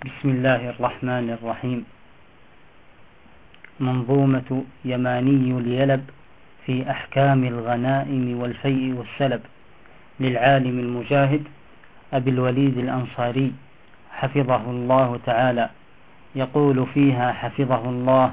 بسم الله الرحمن الرحيم. منظومة يماني اليلب في أحكام الغنائم والفيء والسلب للعالم المجاهد أبي الوليد الأنصاري حفظه الله تعالى، يقول فيها حفظه الله: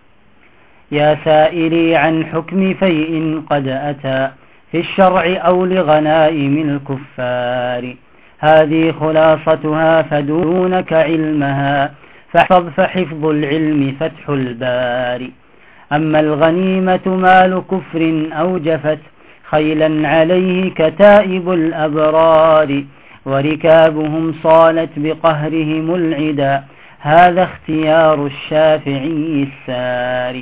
يا سائلي عن حكم فيء قد أتى في الشرع أو لغنائم الكفار، هذه خلاصتها فدونك علمها، فحفظ العلم فتح الباري. أما الغنيمة مال كفر أوجفت خيلا عليه كتائب الأبرار، وركابهم صالت بقهرهم العدا، هذا اختيار الشافعي الساري.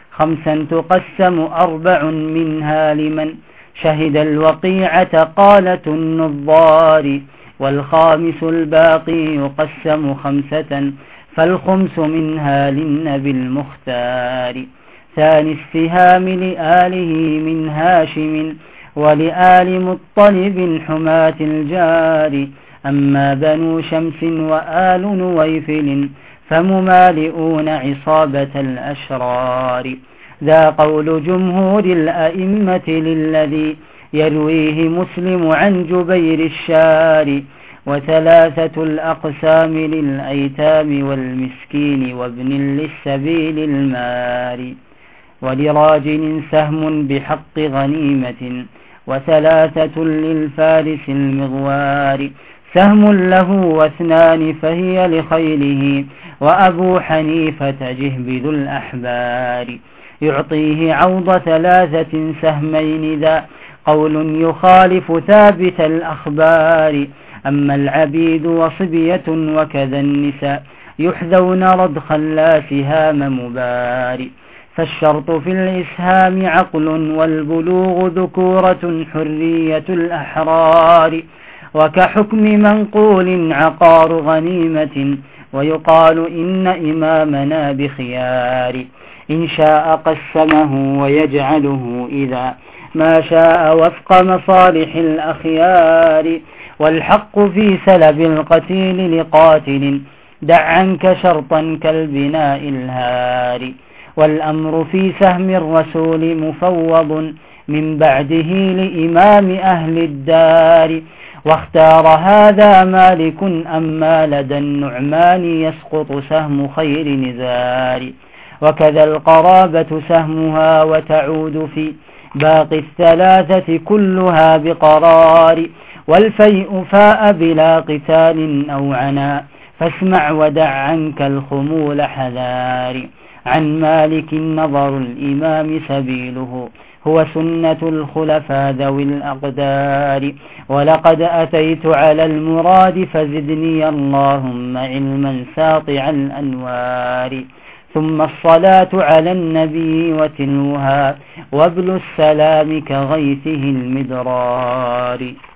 5 تقسم 4 منها لمن شهد الوقيعة قالة النظار، والخامس الباقي يقسم 5 فالخمس منها للنبي المختار. ثاني السهام لآله من هاشم ولآل مطلب حماة الجار، أما بنو شمس وآل نويفل فممالئون عصابة الأشرار. ذا قول جمهور الأئمة للذي يرويه مسلم عن جبير الشار، و3 الأقسام للأيتام والمسكين وابن للسبيل المار، ولراجل سهم بحق غنيمة، و3 للفارس المغوار، سهم له و2 فهي لخيله، وأبو حنيفة جهبذ الأحبار، يعطيه عوض 3 سهمين، ذا قول يخالف ثابت الأخبار. أما العبيد وصبية وكذا النساء يحذون رضخا لا سهام مبار، فالشرط في الإسهام عقل، والبلوغ ذكورة حرية الأحرار، وكحكم منقول عقار غنيمة، ويقال إن إمامنا بخيار، إن شاء قسمه ويجعله إذا ما شاء وفق مصالح الأخيار. والحق في سلب القتيل لقاتل، دع عنك شرطا كالبناء الهار، والأمر في سهم الرسول مفوض من بعده لإمام أهل الدار، واختار هذا مالك. أما لدى النعمان يسقط سهم خير نزار، وكذا القرابة سهمها وتعود في باقي 3 كلها بقرار، والفيء فاء بلا قتال أو عنا، فاسمع ودع عنك الخمول حذار. عن مالك نظر الإمام سبيله، هو سنة الخلفاء ذوي الأقدار، ولقد أتيت على المراد فزدني اللهم علما ساطع الأنوار. ثم الصلاة على النبي وتلوها، وابل السلام كغيثه المدرار.